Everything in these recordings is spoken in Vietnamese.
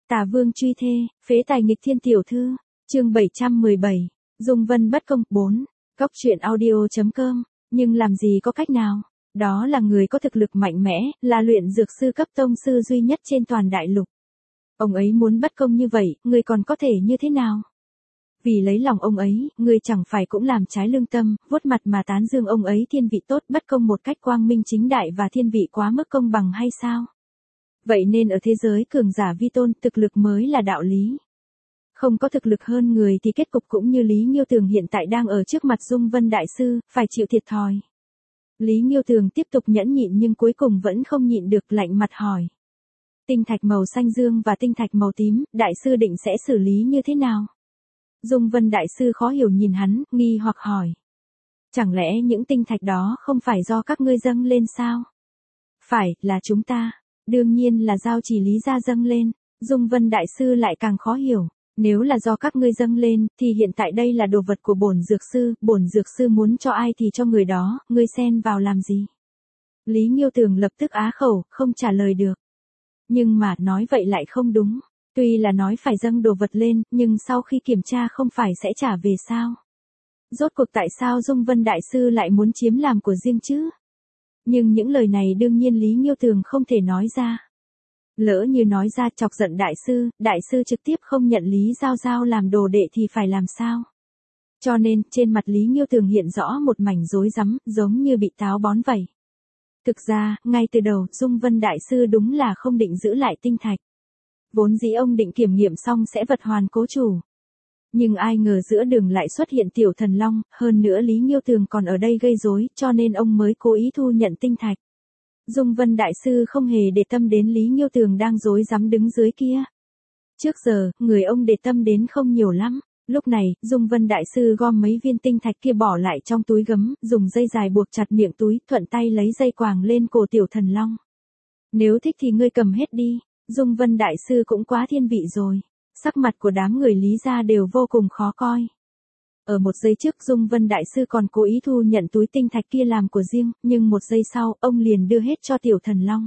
Tà vương truy thê, phế tài nghịch thiên tiểu thư, chương 717, Dung Vân bất công, 4, Cóc truyện audio.com, nhưng làm gì có cách nào, đó là người có thực lực mạnh mẽ, là luyện dược sư cấp tông sư duy nhất trên toàn đại lục. Ông ấy muốn bất công như vậy, người còn có thể như thế nào? Vì lấy lòng ông ấy, người chẳng phải cũng làm trái lương tâm, vuốt mặt mà tán dương ông ấy thiên vị tốt bất công một cách quang minh chính đại và thiên vị quá mức công bằng hay sao? Vậy nên ở thế giới cường giả vi tôn, thực lực mới là đạo lý. Không có thực lực hơn người thì kết cục cũng như Lý Nghiêu Tường hiện tại đang ở trước mặt Dung Vân Đại Sư, phải chịu thiệt thòi. Lý Nghiêu Tường tiếp tục nhẫn nhịn nhưng cuối cùng vẫn không nhịn được, lạnh mặt hỏi. Tinh thạch màu xanh dương và tinh thạch màu tím, Đại Sư định sẽ xử lý như thế nào? Dung Vân Đại Sư khó hiểu nhìn hắn, nghi hoặc hỏi. Chẳng lẽ những tinh thạch đó không phải do các ngươi dâng lên sao? Phải, là chúng ta. Đương nhiên là giao chỉ Lý gia dâng lên. Dung Vân Đại Sư lại càng khó hiểu. Nếu là do các ngươi dâng lên, thì hiện tại đây là đồ vật của bổn dược sư muốn cho ai thì cho người đó, ngươi xen vào làm gì? Lý Nghiêu Tường lập tức á khẩu, không trả lời được. Nhưng mà, nói vậy lại không đúng. Tuy là nói phải dâng đồ vật lên, nhưng sau khi kiểm tra không phải sẽ trả về sao? Rốt cuộc tại sao Dung Vân Đại Sư lại muốn chiếm làm của riêng chứ? Nhưng những lời này đương nhiên Lý Nghiêu Tường không thể nói ra. Lỡ như nói ra chọc giận Đại sư trực tiếp không nhận Lý Giao Giao làm đồ đệ thì phải làm sao? Cho nên, trên mặt Lý Nghiêu Tường hiện rõ một mảnh rối rắm, giống như bị táo bón vậy. Thực ra, ngay từ đầu, Dung Vân Đại Sư đúng là không định giữ lại tinh thạch. Vốn dĩ ông định kiểm nghiệm xong sẽ vật hoàn cố chủ. Nhưng ai ngờ giữa đường lại xuất hiện Tiểu Thần Long, hơn nữa Lý Nghiêu Tường còn ở đây gây rối, cho nên ông mới cố ý thu nhận tinh thạch. Dung Vân Đại Sư không hề để tâm đến Lý Nghiêu Tường đang rối rắm đứng dưới kia. Trước giờ, người ông để tâm đến không nhiều lắm. Lúc này, Dung Vân Đại Sư gom mấy viên tinh thạch kia bỏ lại trong túi gấm, dùng dây dài buộc chặt miệng túi, thuận tay lấy dây quàng lên cổ Tiểu Thần Long. Nếu thích thì ngươi cầm hết đi. Dung Vân Đại Sư cũng quá thiên vị rồi. Sắc mặt của đám người Lý gia đều vô cùng khó coi. Ở một giây trước Dung Vân Đại Sư còn cố ý thu nhận túi tinh thạch kia làm của riêng, nhưng một giây sau, ông liền đưa hết cho Tiểu Thần Long.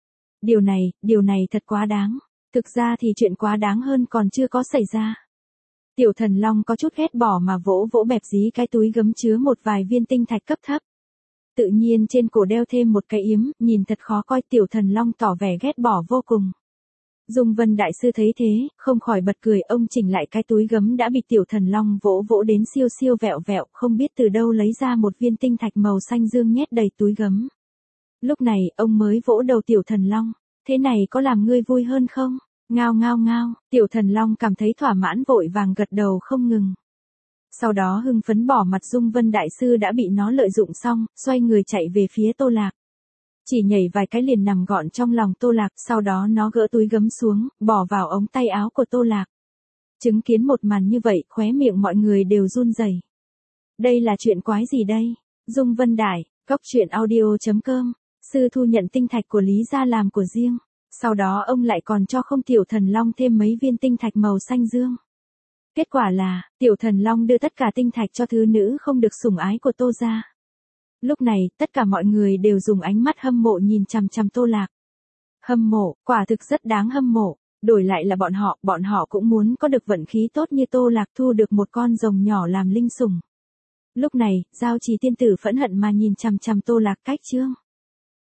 Điều này thật quá đáng. Thực ra thì chuyện quá đáng hơn còn chưa có xảy ra. Tiểu Thần Long có chút ghét bỏ mà vỗ vỗ bẹp dí cái túi gấm chứa một vài viên tinh thạch cấp thấp. Tự nhiên trên cổ đeo thêm một cái yếm, nhìn thật khó coi. Tiểu Thần Long tỏ vẻ ghét bỏ vô cùng. Dung Vân Đại Sư thấy thế, không khỏi bật cười, ông chỉnh lại cái túi gấm đã bị Tiểu Thần Long vỗ vỗ đến siêu siêu vẹo vẹo, không biết từ đâu lấy ra một viên tinh thạch màu xanh dương nhét đầy túi gấm. Lúc này, ông mới vỗ đầu Tiểu Thần Long, thế này có làm ngươi vui hơn không? Ngao ngao ngao, Tiểu Thần Long cảm thấy thỏa mãn vội vàng gật đầu không ngừng. Sau đó hưng phấn bỏ mặt Dung Vân Đại Sư đã bị nó lợi dụng xong, xoay người chạy về phía Tô Lạc. Chỉ nhảy vài cái liền nằm gọn trong lòng Tô Lạc, sau đó nó gỡ túi gấm xuống, bỏ vào ống tay áo của Tô Lạc. Chứng kiến một màn như vậy, khóe miệng mọi người đều run rẩy. Đây là chuyện quái gì đây? Dung Vân Đại, Cóc truyện audio.com, sư thu nhận tinh thạch của Lý gia làm của riêng. Sau đó ông lại còn cho không Tiểu Thần Long thêm mấy viên tinh thạch màu xanh dương. Kết quả là, Tiểu Thần Long đưa tất cả tinh thạch cho thứ nữ không được sủng ái của Tô gia. Lúc này, tất cả mọi người đều dùng ánh mắt hâm mộ nhìn chằm chằm Tô Lạc. Hâm mộ, quả thực rất đáng hâm mộ. Đổi lại là bọn họ cũng muốn có được vận khí tốt như Tô Lạc thu được một con rồng nhỏ làm linh sủng. Lúc này, Giao Trì tiên tử phẫn hận mà nhìn chằm chằm Tô Lạc cách chương.